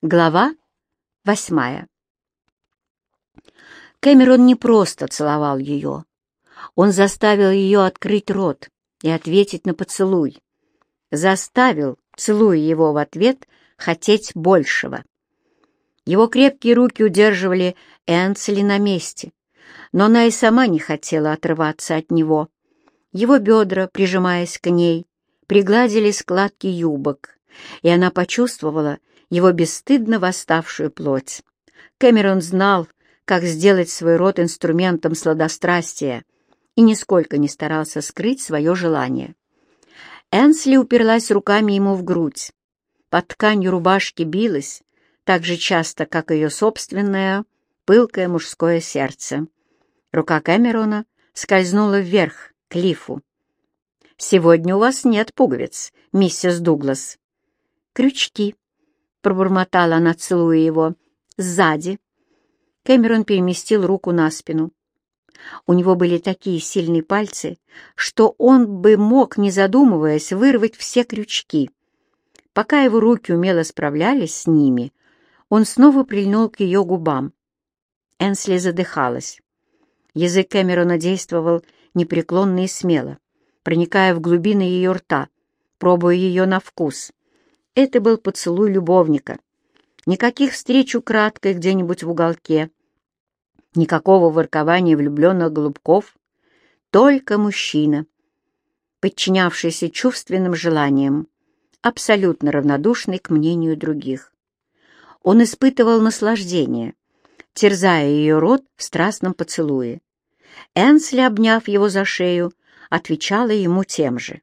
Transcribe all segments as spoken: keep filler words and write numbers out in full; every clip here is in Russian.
Глава восьмая. Кэмерон не просто целовал ее. Он заставил ее открыть рот и ответить на поцелуй. Заставил, целуя его в ответ, хотеть большего. Его крепкие руки удерживали Энсли на месте, но она и сама не хотела отрываться от него. Его бедра, прижимаясь к ней, пригладили складки юбок, и она почувствовала его бесстыдно восставшую плоть. Кэмерон знал, как сделать свой рот инструментом сладострастия, и нисколько не старался скрыть свое желание. Энсли уперлась руками ему в грудь. Под тканью рубашки билась так же часто, как ее собственное пылкое мужское сердце. Рука Кэмерона скользнула вверх, к лифу. «Сегодня у вас нет пуговиц, миссис Дуглас». «Крючки», — пробормотала она, целуя его, — «сзади». Кэмерон переместил руку на спину. У него были такие сильные пальцы, что он бы мог, не задумываясь, вырвать все крючки. Пока его руки умело справлялись с ними, он снова прильнул к ее губам. Энсли задыхалась. Язык Кэмерона действовал непреклонно и смело, проникая в глубины ее рта, пробуя ее на вкус. Это был поцелуй любовника. Никаких встреч украдкой где-нибудь в уголке, никакого воркования влюбленных голубков, только мужчина, подчинявшийся чувственным желаниям, абсолютно равнодушный к мнению других. Он испытывал наслаждение, терзая ее рот в страстном поцелуе. Энсли, обняв его за шею, отвечала ему тем же.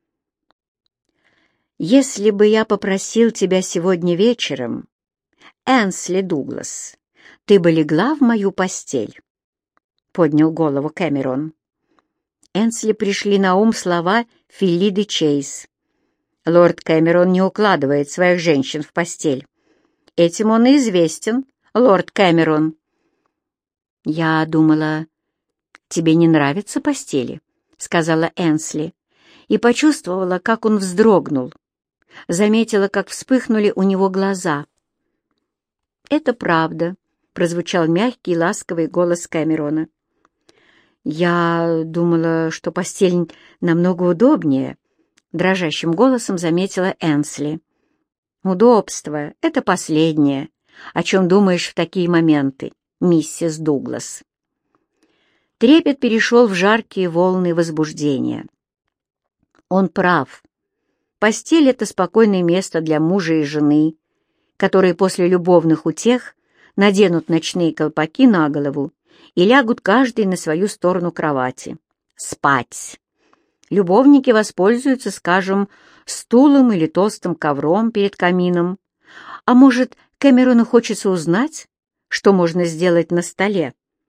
«Если бы я попросил тебя сегодня вечером, Энсли Дуглас, ты бы легла в мою постель?» — поднял голову Кэмерон. Энсли пришли на ум слова Филлиды Чейз. «Лорд Кэмерон не укладывает своих женщин в постель. Этим он и известен, лорд Кэмерон». «Я думала, тебе не нравятся постели», — сказала Энсли, и почувствовала, как он вздрогнул. Заметила, как вспыхнули у него глаза. «Это правда», — прозвучал мягкий, ласковый голос Кэмерона. «Я думала, что постель намного удобнее», — дрожащим голосом заметила Энсли. «Удобство — это последнее, о чем думаешь в такие моменты, миссис Дуглас». Трепет перешел в жаркие волны возбуждения. Он прав. Постель — это спокойное место для мужа и жены, которые после любовных утех наденут ночные колпаки на голову и лягут каждый на свою сторону кровати. Спать. Любовники воспользуются, скажем, стулом или толстым ковром перед камином. А может, Кэмерону хочется узнать, что можно сделать на столе?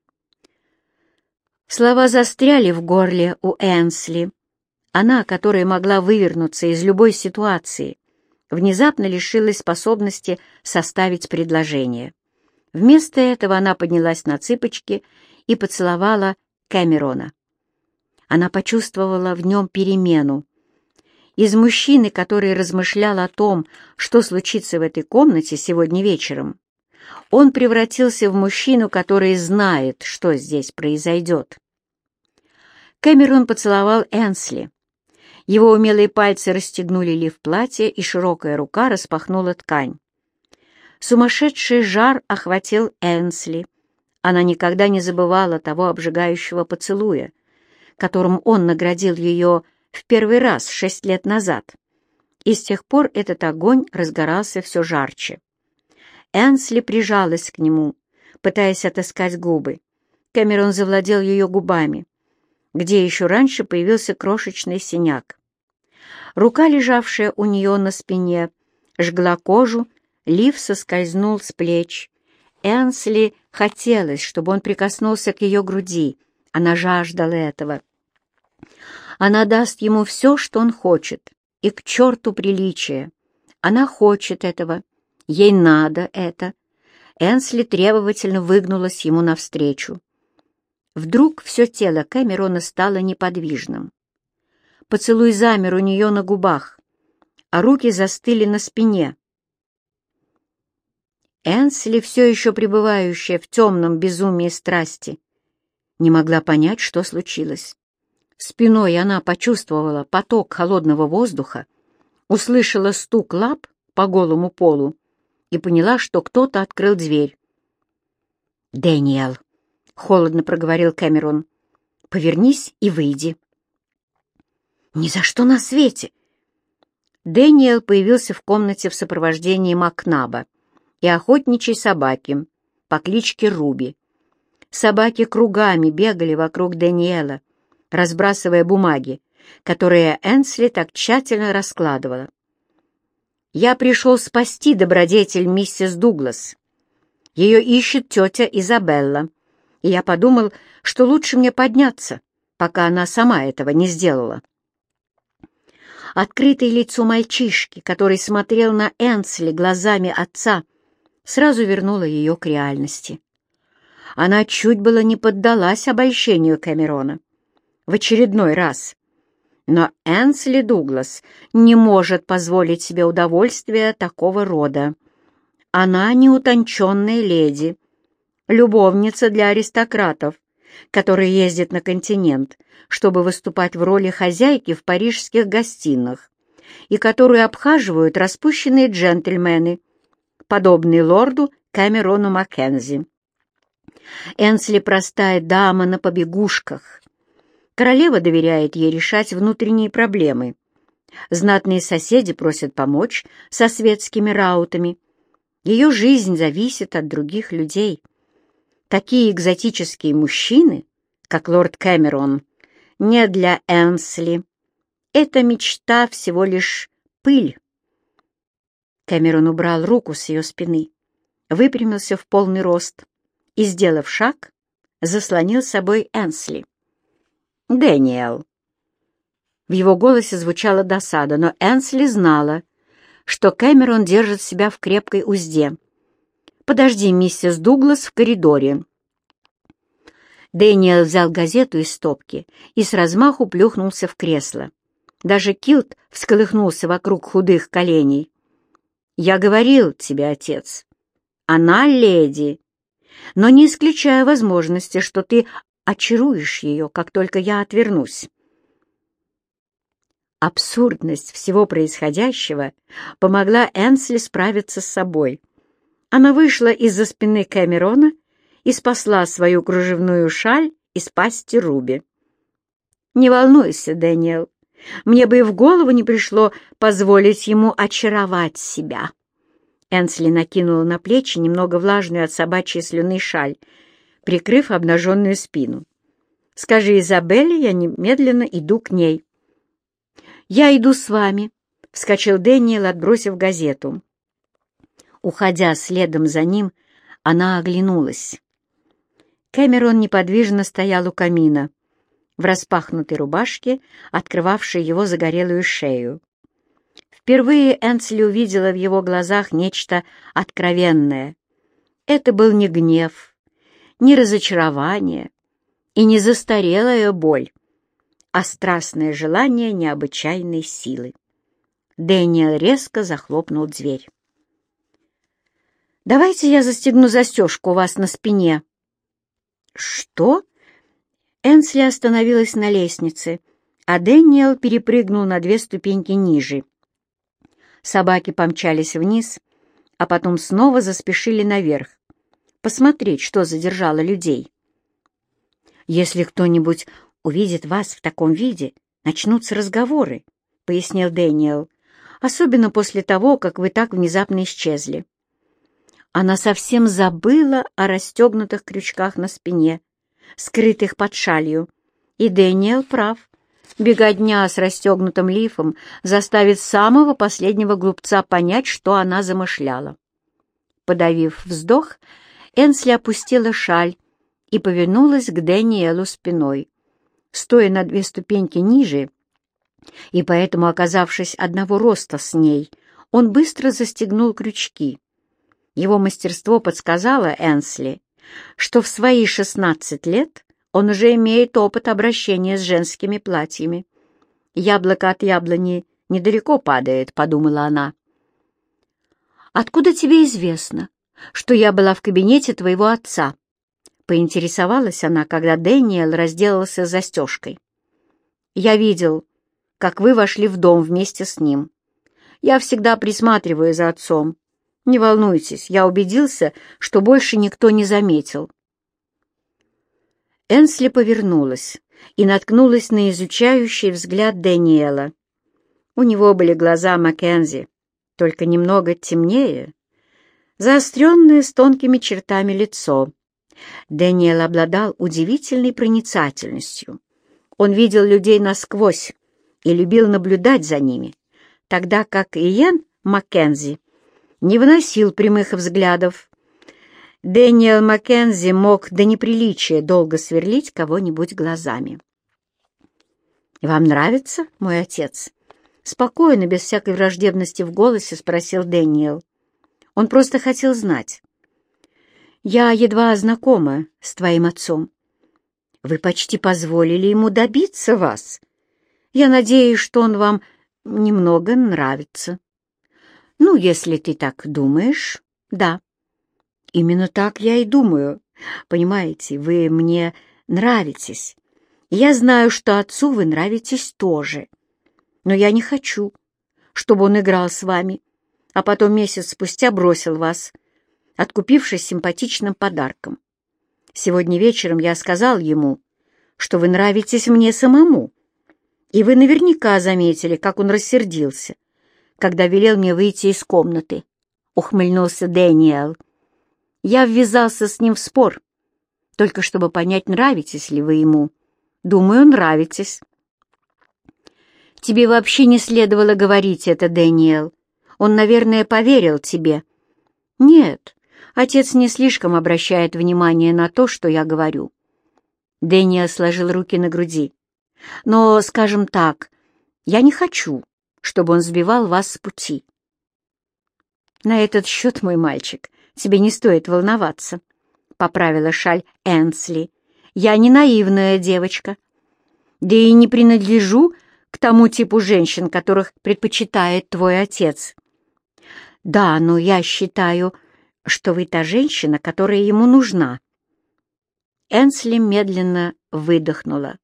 Слова застряли в горле у Энсли. Она, которая могла вывернуться из любой ситуации, внезапно лишилась способности составить предложение. Вместо этого она поднялась на цыпочки и поцеловала Кэмерона. Она почувствовала в нем перемену. Из мужчины, который размышлял о том, что случится в этой комнате сегодня вечером, он превратился в мужчину, который знает, что здесь произойдет. Кэмерон поцеловал Энсли. Его умелые пальцы расстегнули лиф платья, и широкая рука распахнула ткань. Сумасшедший жар охватил Энсли. Она никогда не забывала того обжигающего поцелуя, которым он наградил ее в первый раз шесть лет назад. И с тех пор этот огонь разгорался все жарче. Энсли прижалась к нему, пытаясь отыскать губы. Кэмерон завладел ее губами, где еще раньше появился крошечный синяк. Рука, лежавшая у нее на спине, жгла кожу, лиф соскользнул с плеч. Энсли хотелось, чтобы он прикоснулся к ее груди. Она жаждала этого. Она даст ему все, что он хочет, и к черту приличия. Она хочет этого. Ей надо это. Энсли требовательно выгнулась ему навстречу. Вдруг все тело Кэмерона стало неподвижным. Поцелуй замер у нее на губах, а руки застыли на спине. Энсли, все еще пребывающая в темном безумии страсти, не могла понять, что случилось. Спиной она почувствовала поток холодного воздуха, услышала стук лап по голому полу и поняла, что кто-то открыл дверь. «Дэниел», — холодно проговорил Кэмерон, — «повернись и выйди». «Ни за что на свете!» Дэниел появился в комнате в сопровождении Макнаба и охотничьей собаки по кличке Руби. Собаки кругами бегали вокруг Дэниела, разбрасывая бумаги, которые Энсли так тщательно раскладывала. «Я пришел спасти добродетель миссис Дуглас. Ее ищет тетя Изабелла, и я подумал, что лучше мне подняться, пока она сама этого не сделала». Открытое лицо мальчишки, который смотрел на Энсли глазами отца, сразу вернуло ее к реальности. Она чуть было не поддалась обольщению Кэмерона в очередной раз. Но Энсли Дуглас не может позволить себе удовольствия такого рода. Она неутонченная леди, любовница для аристократов, которые ездят на континент, чтобы выступать в роли хозяйки в парижских гостиных, и которую обхаживают распущенные джентльмены, подобные лорду Кэмерону Маккензи. Энсли простая дама на побегушках. Королева доверяет ей решать внутренние проблемы. Знатные соседи просят помочь со светскими раутами. Ее жизнь зависит от других людей. Такие экзотические мужчины, как лорд Кэмерон, не для Энсли. Эта мечта всего лишь пыль. Кэмерон убрал руку с ее спины, выпрямился в полный рост и, сделав шаг, заслонил собой Энсли. «Дэниел». В его голосе звучала досада, но Энсли знала, что Кэмерон держит себя в крепкой узде. «Подожди, миссис Дуглас, в коридоре». Дэниел взял газету из стопки и с размаху плюхнулся в кресло. Даже килт всколыхнулся вокруг худых коленей. «Я говорил тебе, отец, она леди, но не исключая возможности, что ты очаруешь ее, как только я отвернусь». Абсурдность всего происходящего помогла Энсли справиться с собой. Она вышла из-за спины Кэмерона и спасла свою кружевную шаль из пасти Руби. «Не волнуйся, Дэниел, мне бы и в голову не пришло позволить ему очаровать себя». Энсли накинула на плечи немного влажную от собачьей слюны шаль, прикрыв обнаженную спину. «Скажи Изабелле, я немедленно иду к ней». «Я иду с вами», — вскочил Дэниел, отбросив газету. Уходя следом за ним, она оглянулась. Кэмерон неподвижно стоял у камина, в распахнутой рубашке, открывавшей его загорелую шею. Впервые Энсли увидела в его глазах нечто откровенное. Это был не гнев, не разочарование и не застарелая боль, а страстное желание необычайной силы. Дэниел резко захлопнул дверь. «Давайте я застегну застежку у вас на спине». «Что?» Энсли остановилась на лестнице, а Дэниел перепрыгнул на две ступеньки ниже. Собаки помчались вниз, а потом снова заспешили наверх, посмотреть, что задержало людей. «Если кто-нибудь увидит вас в таком виде, начнутся разговоры», — пояснил Дэниел, «особенно после того, как вы так внезапно исчезли». Она совсем забыла о расстегнутых крючках на спине, скрытых под шалью, и Дэниел прав. Беготня с расстегнутым лифом заставит самого последнего глупца понять, что она замышляла. Подавив вздох, Энсли опустила шаль и повернулась к Дэниелу спиной. Стоя на две ступеньки ниже, и поэтому оказавшись одного роста с ней, он быстро застегнул крючки. Его мастерство подсказало Энсли, что в свои шестнадцать лет он уже имеет опыт обращения с женскими платьями. «Яблоко от яблони недалеко падает», — подумала она. «Откуда тебе известно, что я была в кабинете твоего отца?» — поинтересовалась она, когда Дэниел разделался с застежкой. «Я видел, как вы вошли в дом вместе с ним. Я всегда присматриваю за отцом. Не волнуйтесь, я убедился, что больше никто не заметил». Энсли повернулась и наткнулась на изучающий взгляд Дэниела. У него были глаза Маккензи, только немного темнее, заостренное с тонкими чертами лицо. Дэниел обладал удивительной проницательностью. Он видел людей насквозь и любил наблюдать за ними, тогда как Иэн Маккензи не выносил прямых взглядов. Дэниел Маккензи мог до неприличия долго сверлить кого-нибудь глазами. «Вам нравится мой отец?» Спокойно, без всякой враждебности в голосе, спросил Дэниел. Он просто хотел знать. «Я едва знакома с твоим отцом. Вы почти позволили ему добиться вас. Я надеюсь, что он вам немного нравится». «Ну, если ты так думаешь, да». «Именно так я и думаю. Понимаете, вы мне нравитесь. Я знаю, что отцу вы нравитесь тоже. Но я не хочу, чтобы он играл с вами, а потом месяц спустя бросил вас, откупившись симпатичным подарком. Сегодня вечером я сказал ему, что вы нравитесь мне самому, и вы наверняка заметили, как он рассердился, когда велел мне выйти из комнаты», — ухмыльнулся Дэниел. «Я ввязался с ним в спор, только чтобы понять, нравитесь ли вы ему. Думаю, нравитесь». «Тебе вообще не следовало говорить это, Дэниел. Он, наверное, поверил тебе». «Нет, отец не слишком обращает внимание на то, что я говорю». Дэниел сложил руки на груди. «Но, скажем так, я не хочу, чтобы он сбивал вас с пути». «На этот счет, мой мальчик, тебе не стоит волноваться», — поправила шаль Энсли. «Я не наивная девочка, да и не принадлежу к тому типу женщин, которых предпочитает твой отец». «Да, но я считаю, что вы та женщина, которая ему нужна». Энсли медленно выдохнула.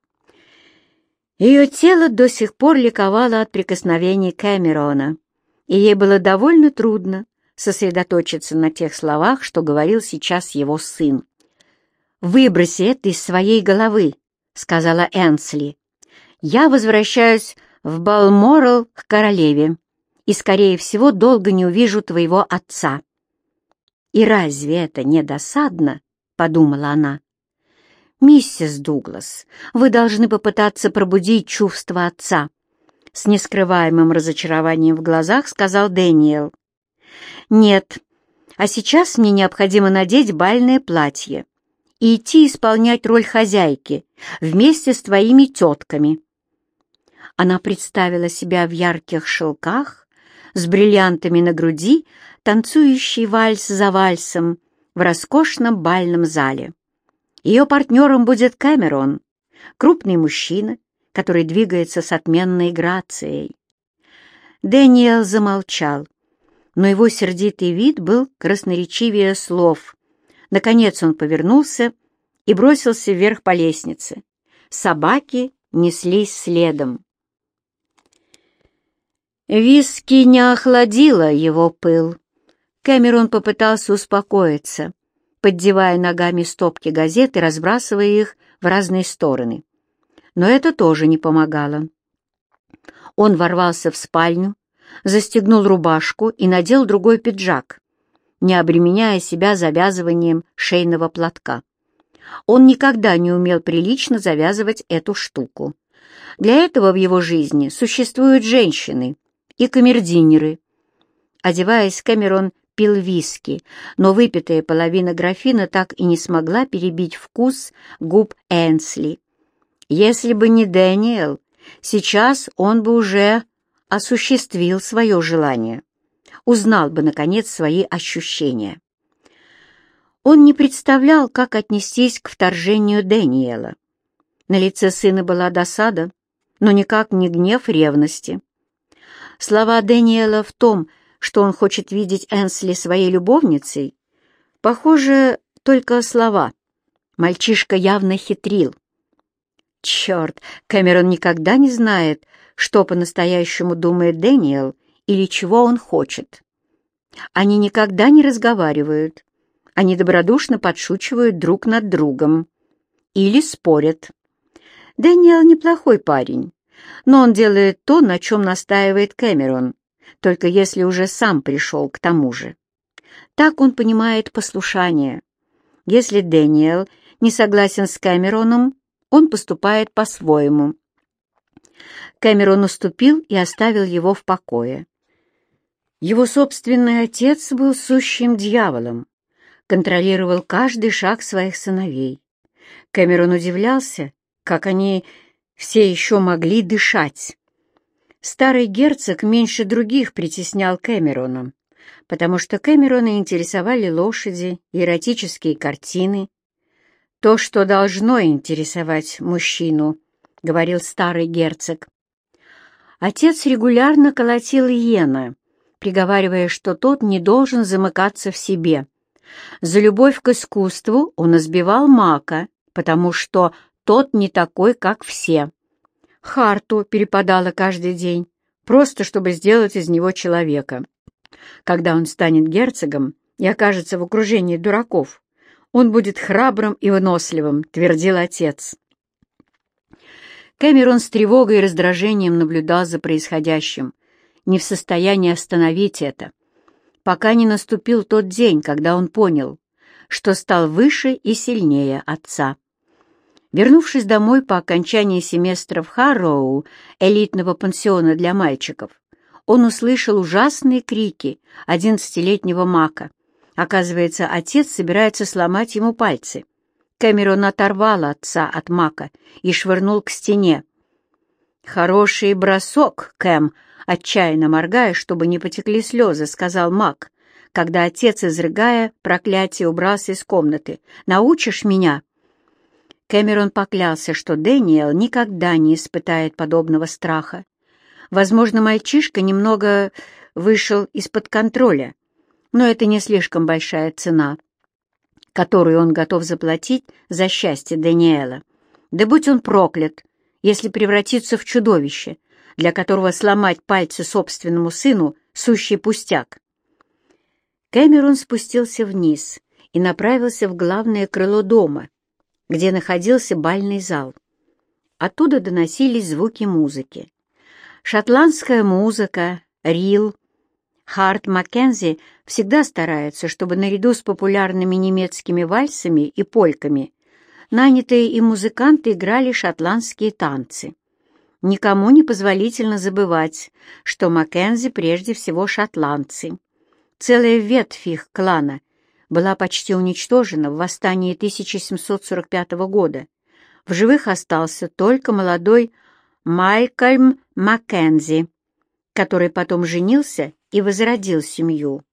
Ее тело до сих пор ликовало от прикосновений Кэмерона, и ей было довольно трудно сосредоточиться на тех словах, что говорил сейчас его сын. «Выброси это из своей головы», — сказала Энсли. «Я возвращаюсь в Балморал к королеве и, скорее всего, долго не увижу твоего отца». «И разве это не досадно?» — подумала она. «Миссис Дуглас, вы должны попытаться пробудить чувства отца», — с нескрываемым разочарованием в глазах сказал Дэниел. «Нет, а сейчас мне необходимо надеть бальное платье и идти исполнять роль хозяйки вместе с твоими тетками». Она представила себя в ярких шелках, с бриллиантами на груди, танцующий вальс за вальсом в роскошном бальном зале. Ее партнером будет Кэмерон, крупный мужчина, который двигается с отменной грацией. Дэниел замолчал, но его сердитый вид был красноречивее слов. Наконец он повернулся и бросился вверх по лестнице. Собаки неслись следом. Виски не охладило его пыл. Кэмерон попытался успокоиться, поддевая ногами стопки газет и разбрасывая их в разные стороны. Но это тоже не помогало. Он ворвался в спальню, застегнул рубашку и надел другой пиджак, не обременяя себя завязыванием шейного платка. Он никогда не умел прилично завязывать эту штуку. Для этого в его жизни существуют женщины и камердинеры. Одеваясь, Кэмерон пил виски, но выпитая половина графина так и не смогла перебить вкус губ Энсли. Если бы не Дэниел, сейчас он бы уже осуществил свое желание, узнал бы, наконец, свои ощущения. Он не представлял, как отнестись к вторжению Дэниела. На лице сына была досада, но никак не гнев ревности. Слова Дэниела в том, что он хочет видеть Энсли своей любовницей, похоже, только слова. Мальчишка явно хитрил. Черт, Кэмерон никогда не знает, что по-настоящему думает Дэниел или чего он хочет. Они никогда не разговаривают. Они добродушно подшучивают друг над другом. Или спорят. Дэниел неплохой парень, но он делает то, на чем настаивает Кэмерон, только если уже сам пришел к тому же. Так он понимает послушание. Если Дэниел не согласен с Кэмероном, он поступает по-своему. Кэмерон уступил и оставил его в покое. Его собственный отец был сущим дьяволом, контролировал каждый шаг своих сыновей. Кэмерон удивлялся, как они все еще могли дышать. Старый герцог меньше других притеснял Кэмерона, потому что Кэмерона интересовали лошади и эротические картины. «То, что должно интересовать мужчину», — говорил старый герцог. Отец регулярно колотил Йена, приговаривая, что тот не должен замыкаться в себе. За любовь к искусству он избивал Мака, потому что тот не такой, как все. Харту перепадало каждый день, просто чтобы сделать из него человека. Когда он станет герцогом и окажется в окружении дураков, он будет храбрым и выносливым, твердил отец. Кэмерон с тревогой и раздражением наблюдал за происходящим, не в состоянии остановить это, пока не наступил тот день, когда он понял, что стал выше и сильнее отца. Вернувшись домой по окончании семестра в Харроу, элитного пансиона для мальчиков, он услышал ужасные крики одиннадцатилетнего Мака. Оказывается, отец собирается сломать ему пальцы. Кэмерон оторвал отца от Мака и швырнул к стене. «Хороший бросок, Кэм!» — отчаянно моргая, чтобы не потекли слезы, сказал Мак, когда отец, изрыгая проклятие, убрался из комнаты. «Научишь меня?» Кэмерон поклялся, что Дэниел никогда не испытает подобного страха. Возможно, мальчишка немного вышел из-под контроля, но это не слишком большая цена, которую он готов заплатить за счастье Дэниела. Да будь он проклят, если превратится в чудовище, для которого сломать пальцы собственному сыну — сущий пустяк. Кэмерон спустился вниз и направился в главное крыло дома, где находился бальный зал. Оттуда доносились звуки музыки. Шотландская музыка, рил. Харт Маккензи всегда старается, чтобы наряду с популярными немецкими вальсами и польками нанятые им музыканты играли шотландские танцы. Никому не позволительно забывать, что Маккензи прежде всего шотландцы. Целая ветвь их клана была почти уничтожена в восстании тысяча семьсот сорок пятого года. В живых остался только молодой Малькольм Маккензи, который потом женился и возродил семью.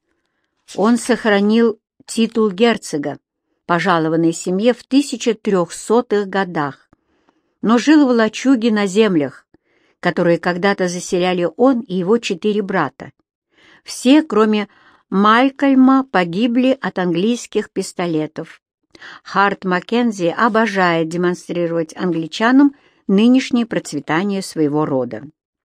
Он сохранил титул герцога, пожалованный семье в тысяча трехсотых годах, но жил в лачуге на землях, которые когда-то заселяли он и его четыре брата. Все, кроме Малькольма, погибли от английских пистолетов. Харт Маккензи обожает демонстрировать англичанам нынешнее процветание своего рода.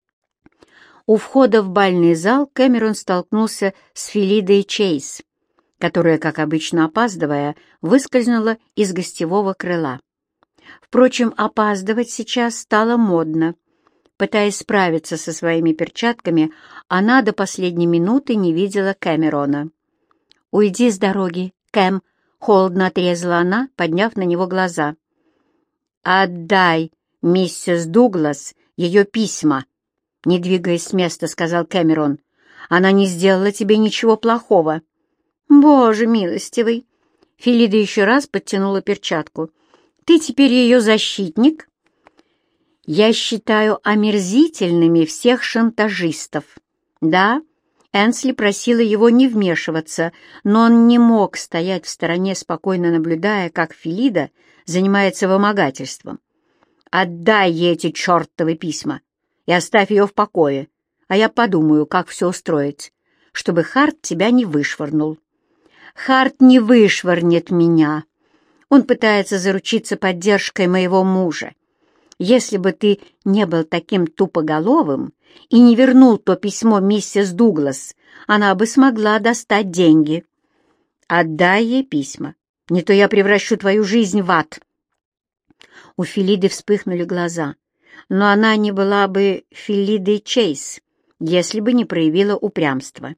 У входа в бальный зал Кэмерон столкнулся с Фелидой Чейз, которая, как обычно опаздывая, выскользнула из гостевого крыла. Впрочем, опаздывать сейчас стало модно. Пытаясь справиться со своими перчатками, она до последней минуты не видела Кэмерона. «Уйди с дороги, Кэм!» — холодно отрезала она, подняв на него глаза. «Отдай, миссис Дуглас, ее письма!» «Не двигаясь с места», — сказал Кэмерон. «Она не сделала тебе ничего плохого». «Боже милостивый!» Фелида еще раз подтянула перчатку. «Ты теперь ее защитник?» «Я считаю омерзительными всех шантажистов». Да, Энсли просила его не вмешиваться, но он не мог стоять в стороне, спокойно наблюдая, как Фелида занимается вымогательством. «Отдай ей эти чертовы письма и оставь ее в покое, а я подумаю, как все устроить. чтобы Харт тебя не вышвырнул. Харт не вышвырнет меня. Он пытается заручиться поддержкой моего мужа. Если бы ты не был таким тупоголовым и не вернул то письмо миссис Дуглас, она бы смогла достать деньги. Отдай ей письма, не то я превращу твою жизнь в ад. У Филиды вспыхнули глаза, но она не была бы Филидой Чейз, если бы не проявила упрямства.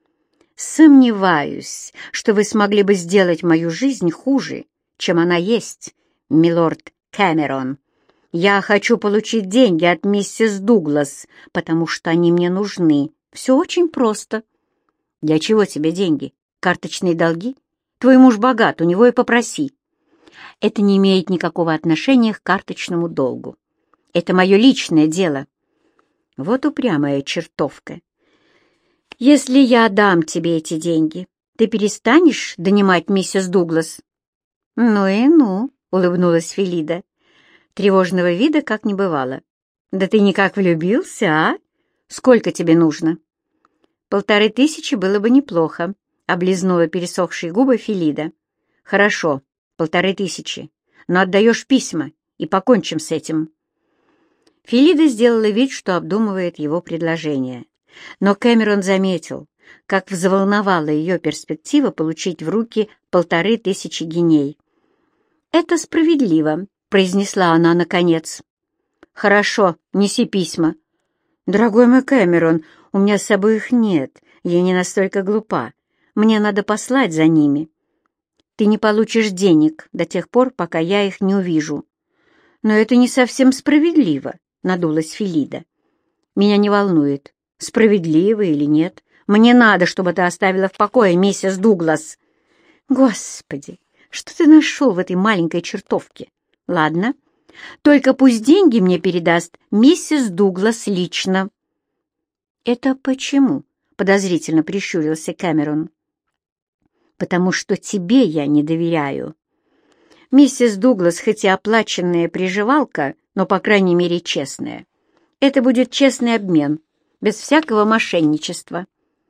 «Сомневаюсь, что вы смогли бы сделать мою жизнь хуже, чем она есть, милорд Кэмерон. Я хочу получить деньги от миссис Дуглас, потому что они мне нужны. Все очень просто». «Для чего тебе деньги? Карточные долги? Твой муж богат, у него и попроси». «Это не имеет никакого отношения к карточному долгу. Это мое личное дело». Вот упрямая чертовка. «Если я дам тебе эти деньги, ты перестанешь донимать миссис Дуглас?» «Ну и ну», — улыбнулась Филида. Тревожного вида как не бывало. «Да ты никак влюбился, а? Сколько тебе нужно?» «Полторы тысячи было бы неплохо», — облизнула пересохшие губы Филида. «Хорошо, полторы тысячи, но отдаешь письма, и покончим с этим». Филида сделала вид, что обдумывает его предложение. Но Кэмерон заметил, как взволновала ее перспектива получить в руки полторы тысячи гиней. «Это справедливо», — произнесла она наконец. «Хорошо, неси письма». «Дорогой мой Кэмерон, у меня с собой их нет, я не настолько глупа. Мне надо послать за ними». «Ты не получишь денег до тех пор, пока я их не увижу». «Но это не совсем справедливо», — надулась Филида. «Меня не волнует, справедливо или нет. Мне надо, чтобы ты оставила в покое миссис Дуглас». «Господи, что ты нашел в этой маленькой чертовке? Ладно, только пусть деньги мне передаст миссис Дуглас лично». «Это почему?» — подозрительно прищурился Кэмерон. «Потому что тебе я не доверяю. Миссис Дуглас хоть и оплаченная приживалка, но, по крайней мере, честная. Это будет честный обмен, без всякого мошенничества».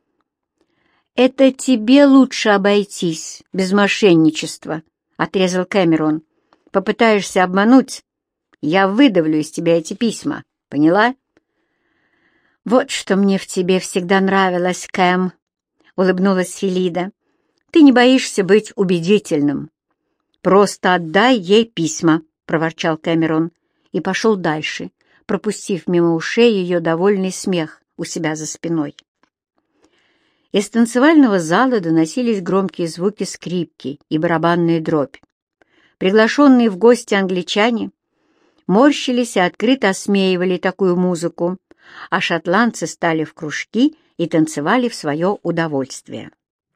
«Это тебе лучше обойтись, без мошенничества», — отрезал Кэмерон. «Попытаешься обмануть, я выдавлю из тебя эти письма, поняла?» «Вот что мне в тебе всегда нравилось, Кэм», — улыбнулась Филида. «Ты не боишься быть убедительным». «Просто отдай ей письма», — проворчал Кэмерон и пошел дальше, пропустив мимо ушей ее довольный смех у себя за спиной. Из танцевального зала доносились громкие звуки скрипки и барабанная дробь. Приглашенные в гости англичане морщились и открыто осмеивали такую музыку, а шотландцы стали в кружки и танцевали в свое удовольствие.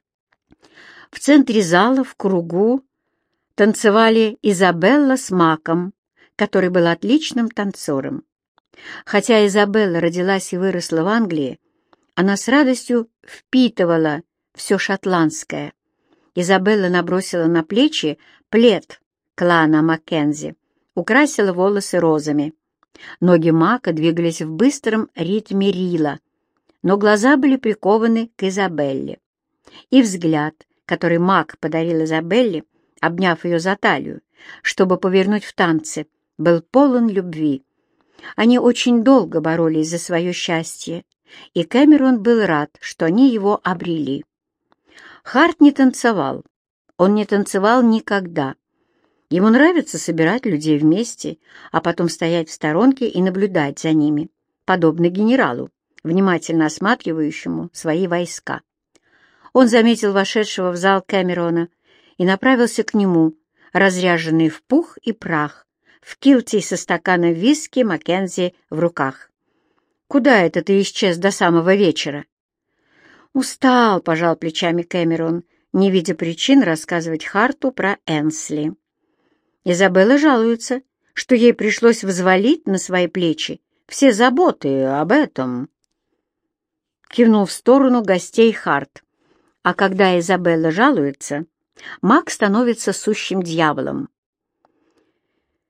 В центре зала в кругу танцевали Изабелла с Маком, который был отличным танцором. Хотя Изабелла родилась и выросла в Англии, она с радостью впитывала все шотландское. Изабелла набросила на плечи плед клана Маккензи, украсила волосы розами. Ноги Мака двигались в быстром ритме рила, но глаза были прикованы к Изабелле. И взгляд, который Мак подарил Изабелле, обняв ее за талию, чтобы повернуть в танце, был полон любви. Они очень долго боролись за свое счастье, и Кэмерон был рад, что они его обрели. Харт не танцевал. Он не танцевал никогда. Ему нравится собирать людей вместе, а потом стоять в сторонке и наблюдать за ними, подобно генералу, внимательно осматривающему свои войска. Он заметил вошедшего в зал Кэмерона и направился к нему, разряженный в пух и прах, в килте со стаканом виски Маккензи в руках. «Куда это ты исчез до самого вечера?» «Устал», — пожал плечами Кэмерон, не видя причин рассказывать Харту про Энсли. Изабелла жалуется, что ей пришлось взвалить на свои плечи все заботы об этом. Кивнул в сторону гостей Харт. А когда Изабелла жалуется, Мак становится сущим дьяволом.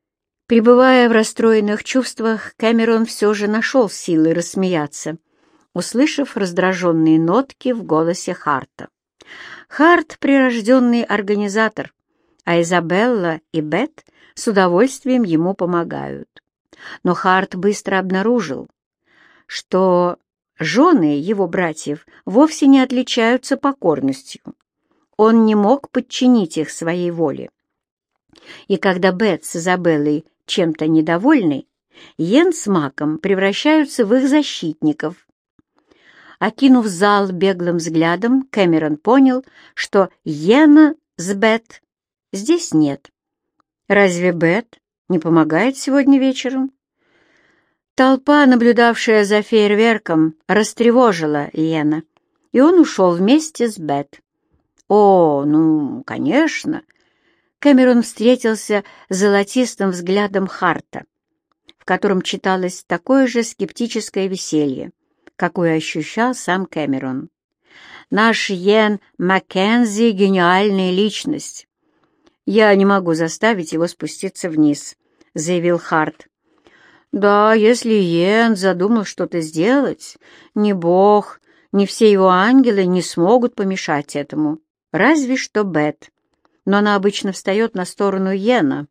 Пребывая в расстроенных чувствах, Кэмерон все же нашел силы рассмеяться услышав раздраженные нотки в голосе Харта. Харт — прирожденный организатор, а Изабелла и Бет с удовольствием ему помогают. Но Харт быстро обнаружил, что жены его братьев вовсе не отличаются покорностью. Он не мог подчинить их своей воле. И когда Бет с Изабеллой чем-то недовольны, Йен с Маком превращаются в их защитников. Окинув зал беглым взглядом, Кэмерон понял, что Йена с Бет здесь нет. Разве Бет не помогает сегодня вечером? Толпа, наблюдавшая за фейерверком, растревожила Йена, и он ушел вместе с Бет. О, ну, конечно. Кэмерон встретился с золотистым взглядом Харта, в котором читалось такое же скептическое веселье, какое ощущал сам Кэмерон. Наш Йен Маккензи — гениальная личность. «Я не могу заставить его спуститься вниз», — заявил Харт. «Да, если Йен задумал что-то сделать, ни Бог, ни все его ангелы не смогут помешать этому, разве что Бет. Но она обычно встает на сторону Йена».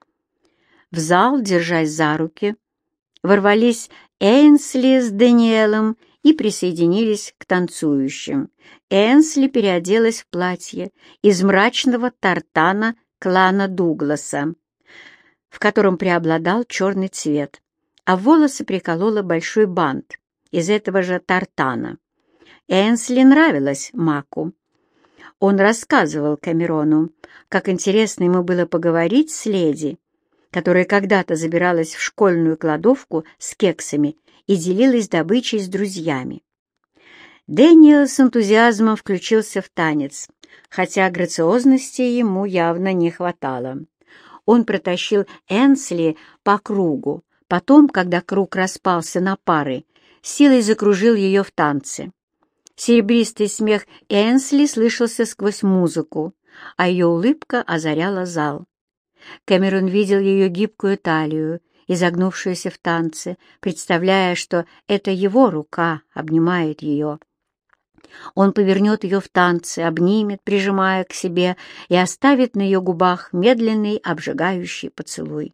В зал, держась за руки, ворвались Эйнсли с Дэниелом и присоединились к танцующим. Эйнсли переоделась в платье из мрачного тартана клана Дугласа, в котором преобладал черный цвет, а в волосы приколола большой бант из этого же тартана. Эйнсли нравилась Маку. Он рассказывал Камерону, как интересно ему было поговорить с леди, которая когда-то забиралась в школьную кладовку с кексами и делилась добычей с друзьями. Дэниел с энтузиазмом включился в танец, хотя грациозности ему явно не хватало. Он протащил Энсли по кругу, потом, когда круг распался на пары, силой закружил ее в танце. Серебристый смех Энсли слышался сквозь музыку, а ее улыбка озаряла зал. Кэмерон видел ее гибкую талию, изогнувшуюся в танце, представляя, что это его рука обнимает ее. Он повернет ее в танце, обнимет, прижимая к себе, и оставит на ее губах медленный, обжигающий поцелуй.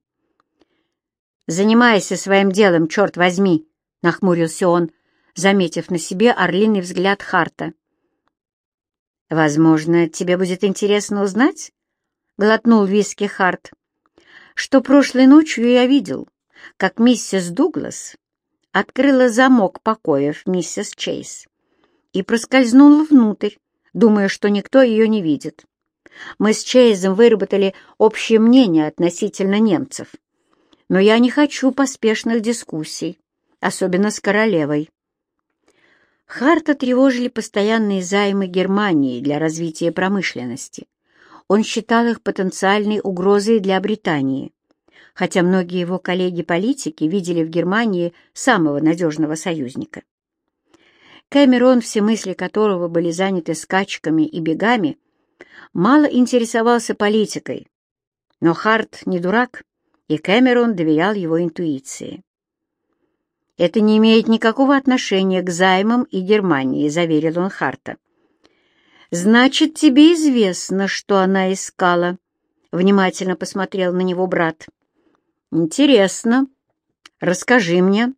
«Занимайся своим делом, черт возьми!» — нахмурился он, заметив на себе орлиный взгляд Харта. «Возможно, тебе будет интересно узнать?» — глотнул виски Харт, «что прошлой ночью я видел, как миссис Дуглас открыла замок покоев миссис Чейз и проскользнула внутрь, думая, что никто ее не видит. Мы с Чейзом выработали общее мнение относительно немцев, но я не хочу поспешных дискуссий, особенно с королевой». Харта тревожили постоянные займы Германии для развития промышленности. Он считал их потенциальной угрозой для Британии, хотя многие его коллеги-политики видели в Германии самого надежного союзника. Кэмерон, все мысли которого были заняты скачками и бегами, мало интересовался политикой, но Харт не дурак, и Кэмерон доверял его интуиции. «Это не имеет никакого отношения к займам и Германии», — заверил он Харта. «Значит, тебе известно, что она искала?» — внимательно посмотрел на него брат. «Интересно. Расскажи мне».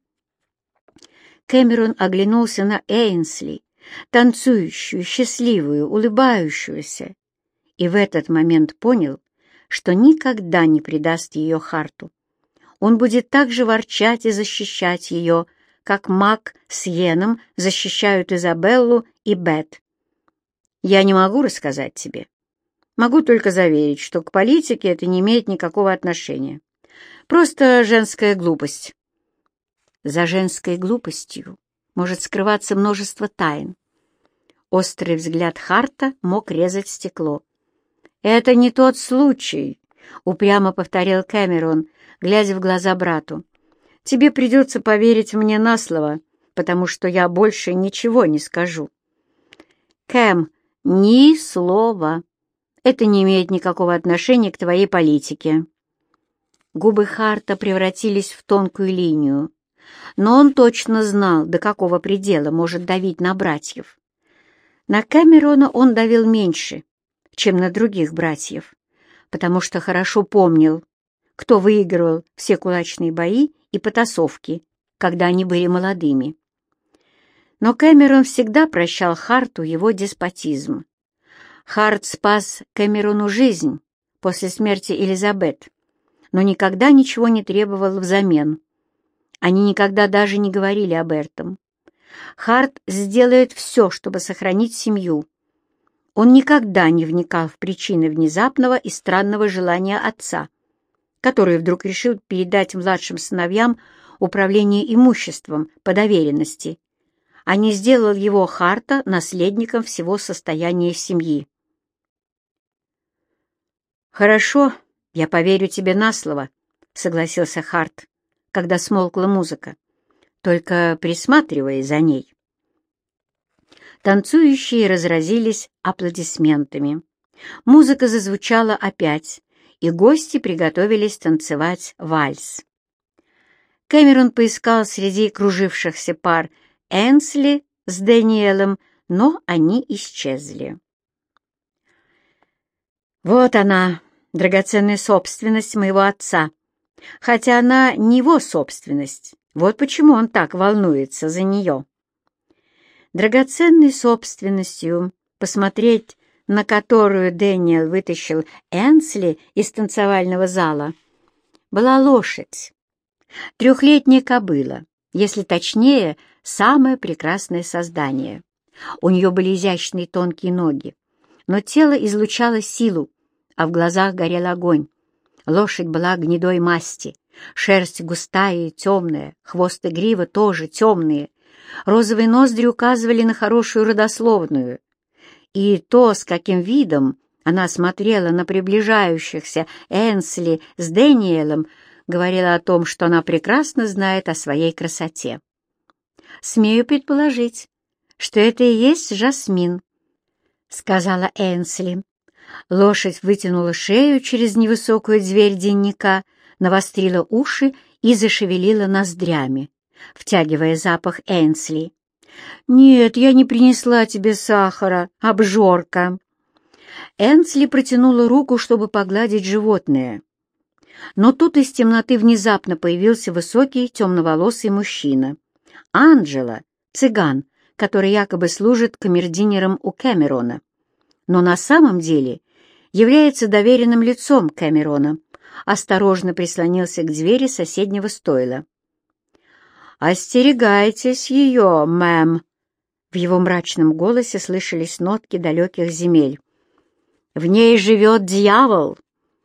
Кэмерон оглянулся на Эйнсли, танцующую, счастливую, улыбающуюся, и в этот момент понял, что никогда не предаст ее Харту. Он будет так же ворчать и защищать ее, как Мак с Йеном защищают Изабеллу и Бет. «Я не могу рассказать тебе. Могу только заверить, что к политике это не имеет никакого отношения. Просто женская глупость». За женской глупостью может скрываться множество тайн. Острый взгляд Харта мог резать стекло. «Это не тот случай», — упрямо повторил Кэмерон, глядя в глаза брату. «Тебе придется поверить мне на слово, потому что я больше ничего не скажу». «Кэм, ни слова. Это не имеет никакого отношения к твоей политике». Губы Харта превратились в тонкую линию. но он точно знал, до какого предела может давить на братьев. На Кэмерона он давил меньше, чем на других братьев, потому что хорошо помнил, кто выигрывал все кулачные бои и потасовки, когда они были молодыми. Но Кэмерон всегда прощал Харту его деспотизм. Харт спас Кэмерону жизнь после смерти Элизабет, но никогда ничего не требовал взамен. Они никогда даже не говорили об этом. Харт сделает все, чтобы сохранить семью. Он никогда не вникал в причины внезапного и странного желания отца, который вдруг решил передать младшим сыновьям управление имуществом по доверенности, а не сделал его, Харта, наследником всего состояния семьи. «Хорошо, я поверю тебе на слово», — согласился Харт, когда смолкла музыка. «Только присматривай за ней». Танцующие разразились аплодисментами. Музыка зазвучала опять, и гости приготовились танцевать вальс. Кэмерон поискал среди кружившихся пар Энсли с Дэниелом, но они исчезли. «Вот она, драгоценная собственность моего отца, хотя она не его собственность. Вот почему он так волнуется за нее». Драгоценной собственностью, посмотреть на которую Дэниел вытащил Энсли из танцевального зала, была лошадь. Трехлетняя кобыла, если точнее, самое прекрасное создание. У нее были изящные тонкие ноги, но тело излучало силу, а в глазах горел огонь. Лошадь была гнедой масти, шерсть густая и темная, хвост и грива тоже темные. Розовые ноздри указывали на хорошую родословную. И то, с каким видом она смотрела на приближающихся Энсли с Дэниелом, говорило о том, что она прекрасно знает о своей красоте. «Смею предположить, что это и есть Жасмин», — сказала Энсли. Лошадь вытянула шею через невысокую дверь денника, навострила уши и зашевелила ноздрями, втягивая запах Энсли. «Нет, я не принесла тебе сахара, обжорка». Энсли протянула руку, чтобы погладить животное. Но тут из темноты внезапно появился высокий темноволосый мужчина. Анджело, цыган, который якобы служит камердинером у Кэмерона, но на самом деле является доверенным лицом Кэмерона, осторожно прислонился к двери соседнего стойла. «Остерегайтесь ее, мэм!» В его мрачном голосе слышались нотки далеких земель. «В ней живет дьявол!»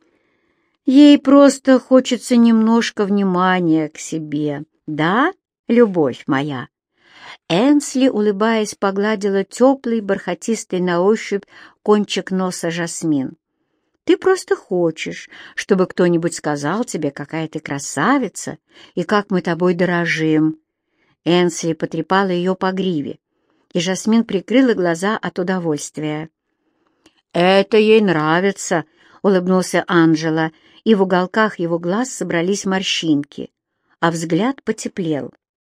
«Ей просто хочется немножко внимания к себе, да, любовь моя?» Энсли, улыбаясь, погладила теплый, бархатистый на ощупь кончик носа Жасмин. «Ты просто хочешь, чтобы кто-нибудь сказал тебе, какая ты красавица и как мы тобой дорожим». Энсли потрепала ее по гриве, и Жасмин прикрыла глаза от удовольствия. «Это ей нравится», — улыбнулся Анджело, и в уголках его глаз собрались морщинки, а взгляд потеплел.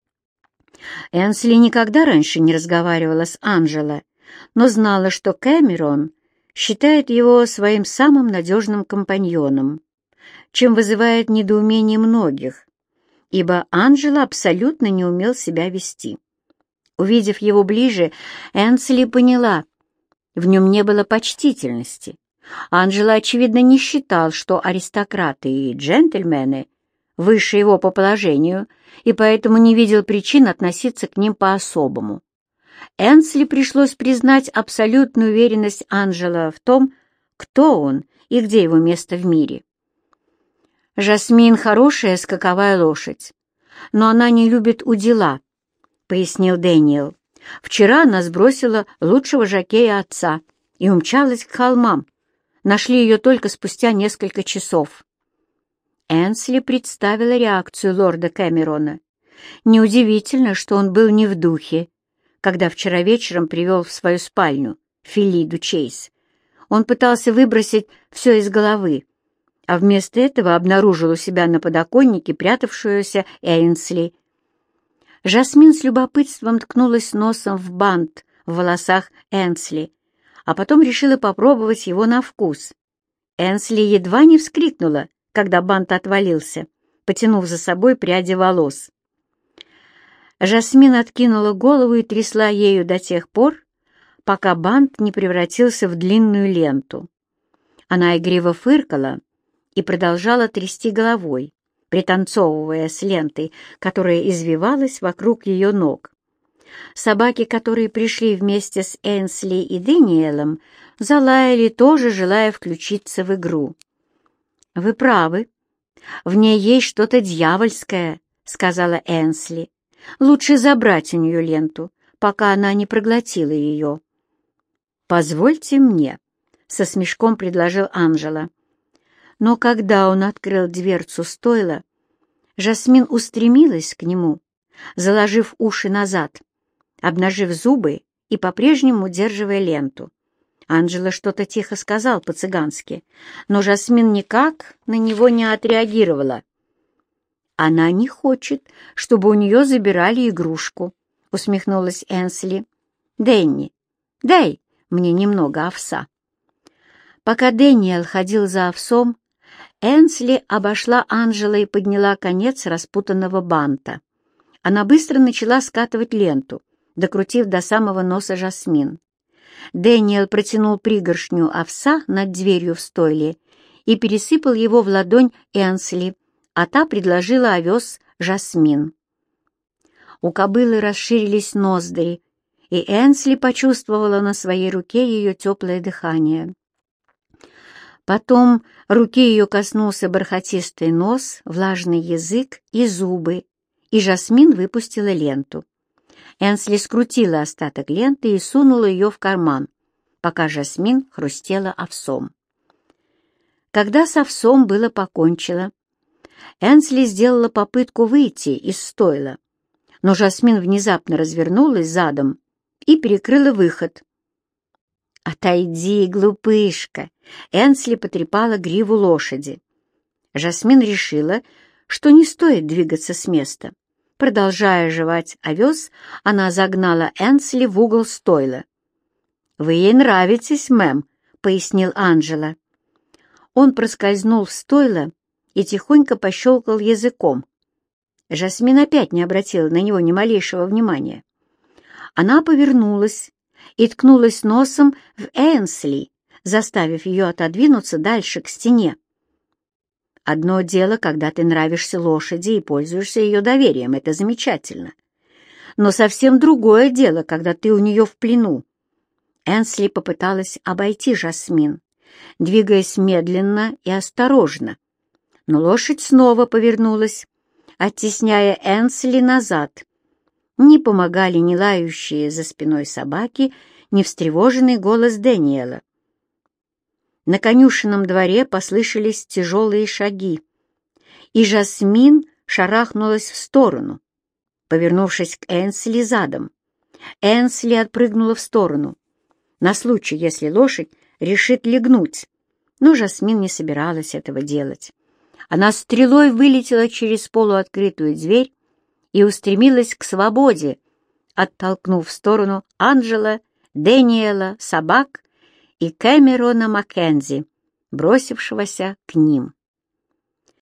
Энсли никогда раньше не разговаривала с Анджело, но знала, что Кэмерон считает его своим самым надежным компаньоном, чем вызывает недоумение многих, ибо Анджело абсолютно не умел себя вести. Увидев его ближе, Энсли поняла, в нем не было почтительности. Анджело, очевидно, не считал, что аристократы и джентльмены выше его по положению, и поэтому не видел причин относиться к ним по-особому. Энсли пришлось признать абсолютную уверенность Анджело в том, кто он и где его место в мире. «Жасмин — хорошая скаковая лошадь, но она не любит удила», — пояснил Дэниел. «Вчера она сбросила лучшего жокея отца и умчалась к холмам. Нашли ее только спустя несколько часов». Энсли представила реакцию лорда Кэмерона. Неудивительно, что он был не в духе, когда вчера вечером привел в свою спальню Филиду Чейз. Он пытался выбросить все из головы, а вместо этого обнаружил у себя на подоконнике прятавшуюся Энсли. Жасмин с любопытством ткнулась носом в бант в волосах Энсли, а потом решила попробовать его на вкус. Энсли едва не вскрикнула, когда бант отвалился, потянув за собой пряди волос. Жасмин откинула голову и трясла ею до тех пор, пока бант не превратился в длинную ленту. Она игриво фыркала и продолжала трясти головой, пританцовывая с лентой, которая извивалась вокруг ее ног. Собаки, которые пришли вместе с Энсли и Дэниелом, залаяли, тоже желая включиться в игру. «Вы правы, в ней есть что-то дьявольское», — сказала Энсли. «Лучше забрать у нее ленту, пока она не проглотила ее». «Позвольте мне», — со смешком предложил Анджело. Но когда он открыл дверцу стойла, Жасмин устремилась к нему, заложив уши назад, обнажив зубы и по-прежнему удерживая ленту. Анджело что-то тихо сказал по-цыгански, но Жасмин никак на него не отреагировала. «Она не хочет, чтобы у нее забирали игрушку», — усмехнулась Энсли. «Дэнни, дай мне немного овса». Пока Дэниел ходил за овсом, Энсли обошла Анджело и подняла конец распутанного банта. Она быстро начала скатывать ленту, докрутив до самого носа Жасмин. Дэниел протянул пригоршню овса над дверью в стойле и пересыпал его в ладонь Энсли, а та предложила овес Жасмин. У кобылы расширились ноздри, и Энсли почувствовала на своей руке ее теплое дыхание. Потом руки ее коснулся бархатистый нос, влажный язык и зубы, и Жасмин выпустила ленту. Энсли скрутила остаток ленты и сунула ее в карман, пока Жасмин хрустела овсом. Когда с овсом было покончено, Энсли сделала попытку выйти из стойла, но Жасмин внезапно развернулась задом и перекрыла выход. «Отойди, глупышка!» — Энсли потрепала гриву лошади. Жасмин решила, что не стоит двигаться с места. Продолжая жевать овес, она загнала Энсли в угол стойла. «Вы ей нравитесь, мэм», — пояснил Анджело. Он проскользнул в стойло и тихонько пощелкал языком. Жасмин опять не обратила на него ни малейшего внимания. Она повернулась и ткнулась носом в Энсли, заставив ее отодвинуться дальше к стене. «Одно дело, когда ты нравишься лошади и пользуешься ее доверием, это замечательно. Но совсем другое дело, когда ты у нее в плену». Энсли попыталась обойти Жасмин, двигаясь медленно и осторожно, но лошадь снова повернулась, оттесняя Энсли назад. Не помогали ни лающие за спиной собаки, ни встревоженный голос Дэниела. На конюшенном дворе послышались тяжелые шаги, и Жасмин шарахнулась в сторону, повернувшись к Энсли задом. Энсли отпрыгнула в сторону, на случай, если лошадь решит лягнуть, но Жасмин не собиралась этого делать. Она стрелой вылетела через полуоткрытую дверь и устремилась к свободе, оттолкнув в сторону Анджело, Дэниела, собак и Кэмерона Маккензи, бросившегося к ним.